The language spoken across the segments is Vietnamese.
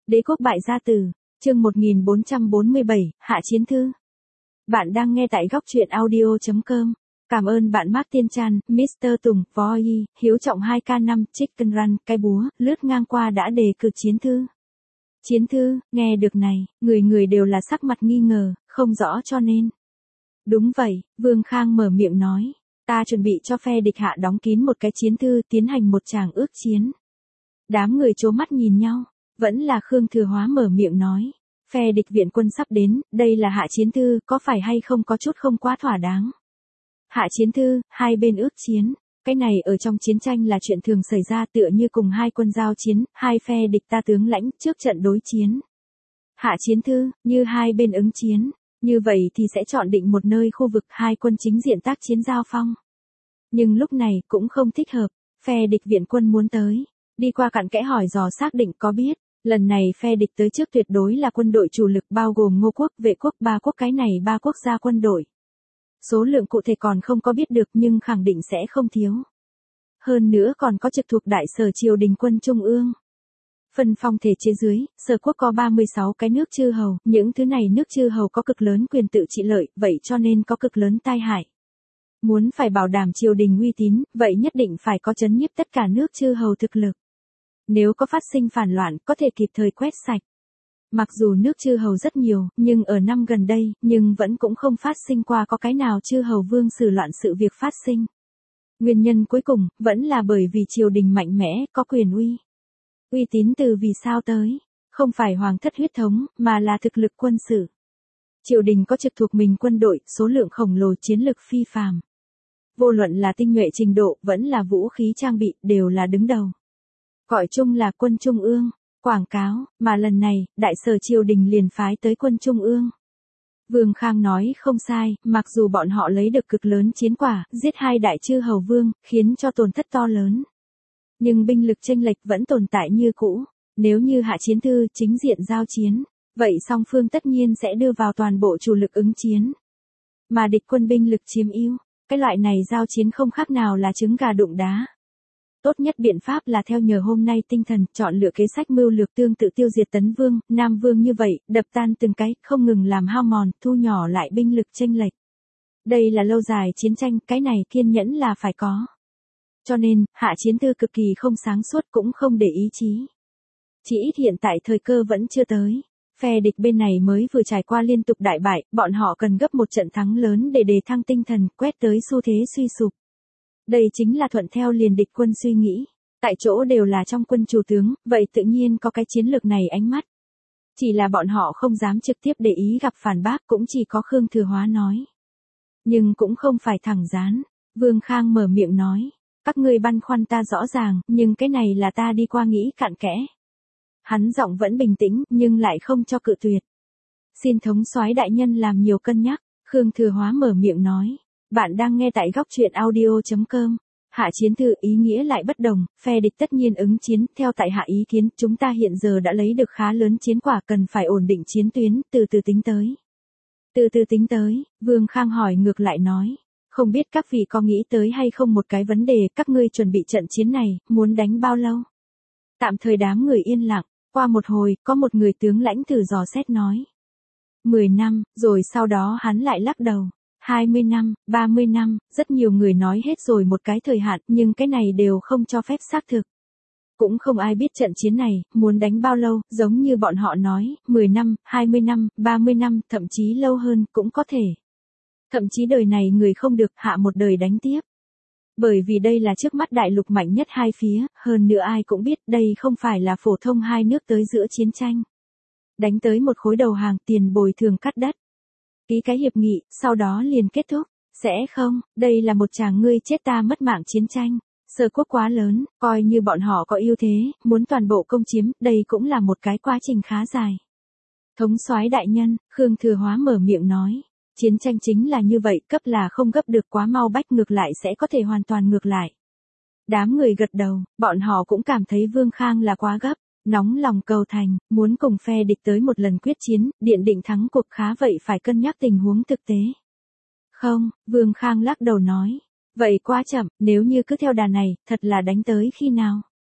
Đế quốc bại gia tử, chương 1447, Hạ Chiến Thư. Bạn đang nghe tại góc truyện audio.com. Cảm ơn bạn Mark Tiên Trăn, Mr. Tùng, Voi, Hiếu Trọng 2K5, Chicken Run, cái búa, lướt ngang qua đã đề cử Chiến Thư. Chiến Thư, nghe được này, người đều là sắc mặt nghi ngờ, không rõ cho nên. Đúng vậy, Vương Khang mở miệng nói, ta chuẩn bị cho phe địch hạ đóng kín một cái chiến thư tiến hành một tràng ước chiến. Đám người trố mắt nhìn nhau, vẫn là Khương Thừa Hóa mở miệng nói, phe địch viện quân sắp đến, đây là Hạ Chiến Thư, có phải hay không có chút không quá thỏa đáng. Hạ Chiến Thư, hai bên ước chiến, cái này ở trong chiến tranh là chuyện thường xảy ra tựa như cùng hai quân giao chiến, hai phe địch ta tướng lãnh trước trận đối chiến. Hạ Chiến Thư, như hai bên ứng chiến, như vậy thì sẽ chọn định một nơi khu vực hai quân chính diện tác chiến giao phong. Nhưng lúc này cũng không thích hợp, phe địch viện quân muốn tới, đi qua cặn kẽ hỏi dò xác định có biết, lần này phe địch tới trước tuyệt đối là quân đội chủ lực bao gồm Ngô quốc, Vệ quốc, Ba quốc, cái này ba quốc gia quân đội. Số lượng cụ thể còn không có biết được nhưng khẳng định sẽ không thiếu. Hơn nữa còn có trực thuộc đại sở triều đình quân trung ương. Phân phong thể chế dưới, sở quốc có 36 cái nước chư hầu, những thứ này nước chư hầu có cực lớn quyền tự trị lợi, vậy cho nên có cực lớn tai hại. Muốn phải bảo đảm triều đình uy tín, vậy nhất định phải có trấn nhiếp tất cả nước chư hầu thực lực. Nếu có phát sinh phản loạn, có thể kịp thời quét sạch. Mặc dù nước chư hầu rất nhiều, nhưng ở năm gần đây, nhưng vẫn cũng không phát sinh qua có cái nào chư hầu vương xử loạn sự việc phát sinh. Nguyên nhân cuối cùng, vẫn là bởi vì triều đình mạnh mẽ, có quyền uy. Uy tín từ vì sao tới, không phải hoàng thất huyết thống, mà là thực lực quân sự. Triều đình có trực thuộc mình quân đội, số lượng khổng lồ chiến lực phi phàm. Vô luận là tinh nhuệ trình độ, vẫn là vũ khí trang bị, đều là đứng đầu. Gọi chung là quân trung ương, quảng cáo, mà lần này, đại sở triều đình liền phái tới quân trung ương. Vương Khang nói không sai, mặc dù bọn họ lấy được cực lớn chiến quả, giết hai đại chư hầu vương, khiến cho tổn thất to lớn. Nhưng binh lực chênh lệch vẫn tồn tại như cũ, nếu như Hạ Chiến Thư chính diện giao chiến, vậy song phương tất nhiên sẽ đưa vào toàn bộ chủ lực ứng chiến. Mà địch quân binh lực chiếm ưu, cái loại này giao chiến không khác nào là trứng gà đụng đá. Tốt nhất biện pháp là theo nhờ hôm nay tinh thần, chọn lựa kế sách mưu lược tương tự tiêu diệt Tấn Vương, Nam Vương như vậy, đập tan từng cái, không ngừng làm hao mòn, thu nhỏ lại binh lực chênh lệch. Đây là lâu dài chiến tranh, cái này kiên nhẫn là phải có. Cho nên, Hạ Chiến Thư cực kỳ không sáng suốt cũng không để ý chí. Chỉ ít hiện tại thời cơ vẫn chưa tới. Phe địch bên này mới vừa trải qua liên tục đại bại, bọn họ cần gấp một trận thắng lớn để đề thăng tinh thần, quét tới xu thế suy sụp. Đây chính là thuận theo liền địch quân suy nghĩ. Tại chỗ đều là trong quân chủ tướng, vậy tự nhiên có cái chiến lược này ánh mắt. Chỉ là bọn họ không dám trực tiếp để ý gặp phản bác cũng chỉ có Khương Thừa Hóa nói. Nhưng cũng không phải thẳng dán, Vương Khang mở miệng nói. Các ngươi băn khoăn ta rõ ràng, nhưng cái này là ta đi qua nghĩ cặn kẽ. Hắn giọng vẫn bình tĩnh, nhưng lại không cho cự tuyệt. Xin thống soái đại nhân làm nhiều cân nhắc, Khương Thừa Hóa mở miệng nói. Bạn đang nghe tại góc truyện audio.com. Hạ Chiến Thư ý nghĩa lại bất đồng, phe địch tất nhiên ứng chiến, theo tại hạ ý kiến, chúng ta hiện giờ đã lấy được khá lớn chiến quả cần phải ổn định chiến tuyến, từ từ tính tới. Từ từ tính tới, Vương Khang hỏi ngược lại nói. Không biết các vị có nghĩ tới hay không một cái vấn đề, các ngươi chuẩn bị trận chiến này, muốn đánh bao lâu? Tạm thời đám người yên lặng, qua một hồi, có một người tướng lãnh thử dò xét nói. 10 năm, rồi sau đó hắn lại lắc đầu. 20 năm, 30 năm, rất nhiều người nói hết rồi một cái thời hạn, nhưng cái này đều không cho phép xác thực. Cũng không ai biết trận chiến này, muốn đánh bao lâu, giống như bọn họ nói, 10 năm, 20 năm, 30 năm, thậm chí lâu hơn, cũng có thể. Thậm chí đời này người không được hạ một đời đánh tiếp. Bởi vì đây là trước mắt đại lục mạnh nhất hai phía, hơn nữa ai cũng biết đây không phải là phổ thông hai nước tới giữa chiến tranh. Đánh tới một khối đầu hàng tiền bồi thường cắt đất. Ký cái hiệp nghị, sau đó liền kết thúc. Sẽ không, đây là một tràng ngươi chết ta mất mạng chiến tranh. Sở quốc quá lớn, coi như bọn họ có ưu thế, muốn toàn bộ công chiếm, đây cũng là một cái quá trình khá dài. Thống soái đại nhân, Khương Thừa Hóa mở miệng nói. Chiến tranh chính là như vậy, cấp là không gấp được quá mau bách ngược lại sẽ có thể hoàn toàn ngược lại. Đám người gật đầu, bọn họ cũng cảm thấy Vương Khang là quá gấp, nóng lòng cầu thành, muốn cùng phe địch tới một lần quyết chiến, điện định thắng cuộc khá vậy phải cân nhắc tình huống thực tế. Không, Vương Khang lắc đầu nói, vậy quá chậm, nếu như cứ theo đà này, thật là đánh tới khi nào?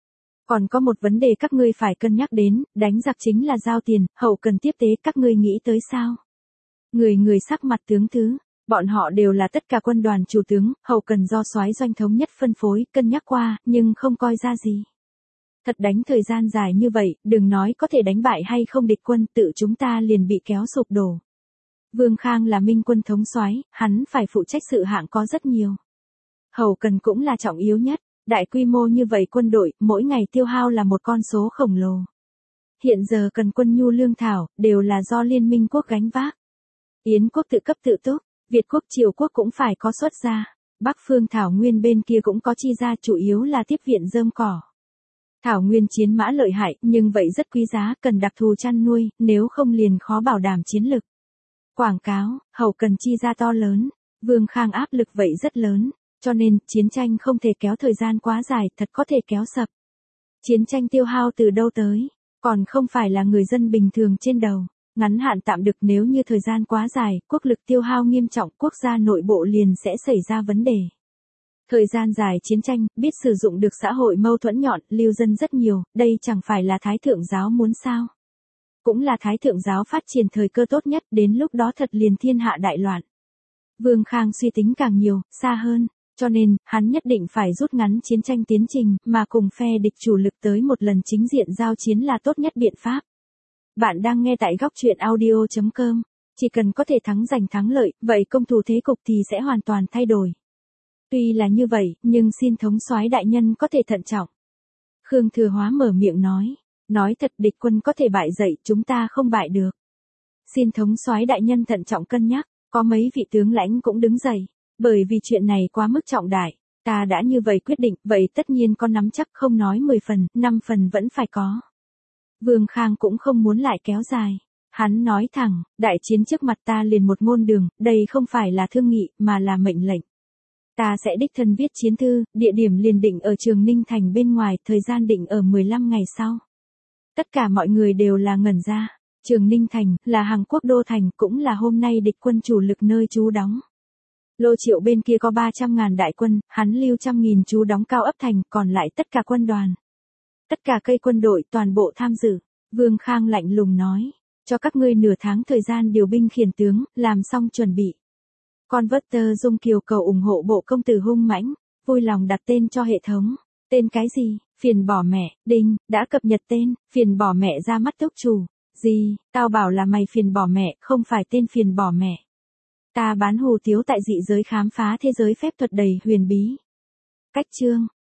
Còn có một vấn đề các ngươi phải cân nhắc đến, đánh giặc chính là giao tiền, hậu cần tiếp tế các ngươi nghĩ tới sao? Người người sắc mặt tướng thứ, bọn họ đều là tất cả quân đoàn chủ tướng, hậu cần do soái doanh thống nhất phân phối, cân nhắc qua, nhưng không coi ra gì. Thật đánh thời gian dài như vậy, đừng nói có thể đánh bại hay không địch quân, tự chúng ta liền bị kéo sụp đổ. Vương Khang là minh quân thống soái, hắn phải phụ trách sự hạng có rất nhiều. Hậu cần cũng là trọng yếu nhất, đại quy mô như vậy quân đội, mỗi ngày tiêu hao là một con số khổng lồ. Hiện giờ cần quân nhu lương thảo, đều là do Liên minh quốc gánh vác. Yến quốc tự cấp tự túc, Việt quốc Triều quốc cũng phải có xuất ra. Bắc phương Thảo Nguyên bên kia cũng có chi ra, chủ yếu là tiếp viện rơm cỏ. Thảo Nguyên chiến mã lợi hại, nhưng vậy rất quý giá, cần đặc thù chăn nuôi, nếu không liền khó bảo đảm chiến lực. Quảng cáo, hậu cần chi ra to lớn, Vương Khang áp lực vậy rất lớn, cho nên chiến tranh không thể kéo thời gian quá dài, thật có thể kéo sập. Chiến tranh tiêu hao từ đâu tới, còn không phải là người dân bình thường trên đầu. Ngắn hạn tạm được, nếu như thời gian quá dài, quốc lực tiêu hao nghiêm trọng, quốc gia nội bộ liền sẽ xảy ra vấn đề. Thời gian dài chiến tranh, biết sử dụng được xã hội mâu thuẫn nhọn, lưu dân rất nhiều, đây chẳng phải là Thái Thượng giáo muốn sao. Cũng là Thái Thượng giáo phát triển thời cơ tốt nhất, đến lúc đó thật liền thiên hạ đại loạn. Vương Khang suy tính càng nhiều, xa hơn, cho nên, hắn nhất định phải rút ngắn chiến tranh tiến trình, mà cùng phe địch chủ lực tới một lần chính diện giao chiến là tốt nhất biện pháp. Bạn đang nghe tại góc truyện audio.com. Chỉ cần có thể giành thắng lợi, vậy công thủ thế cục thì sẽ hoàn toàn thay đổi. Tuy là như vậy, nhưng xin thống soái đại nhân có thể thận trọng. Khương Thừa Hóa mở miệng nói thật địch quân có thể bại dậy, chúng ta không bại được. Xin thống soái đại nhân thận trọng cân nhắc, có mấy vị tướng lãnh cũng đứng dậy, bởi vì chuyện này quá mức trọng đại, ta đã như vậy quyết định, vậy tất nhiên có nắm chắc, không nói 10 phần, 5 phần vẫn phải có. Vương Khang cũng không muốn lại kéo dài. Hắn nói thẳng, đại chiến trước mặt ta liền một ngôn đường, đây không phải là thương nghị, mà là mệnh lệnh. Ta sẽ đích thân viết chiến thư, địa điểm liền định ở Trường Ninh Thành bên ngoài, thời gian định ở 15 ngày sau. Tất cả mọi người đều là ngẩn ra. Trường Ninh Thành, là Hàng Quốc đô thành, cũng là hôm nay địch quân chủ lực nơi trú đóng. Lô Triệu bên kia có 300.000 đại quân, hắn lưu 100.000 trú đóng Cao Ấp Thành, còn lại tất cả quân đoàn. Tất cả cây quân đội toàn bộ tham dự. Vương Khang lạnh lùng nói, cho các ngươi nửa tháng thời gian điều binh khiển tướng, làm xong chuẩn bị. Converter Dung Kiều cầu ủng hộ bộ công tử hung mãnh, vui lòng đặt tên cho hệ thống. Tên cái gì? Phiền bỏ mẹ, đinh, đã cập nhật tên, phiền bỏ mẹ ra mắt túc chủ. Gì, tao bảo là mày phiền bỏ mẹ, không phải tên phiền bỏ mẹ. Ta bán hù tiếu tại dị giới khám phá thế giới phép thuật đầy huyền bí. Cách chương.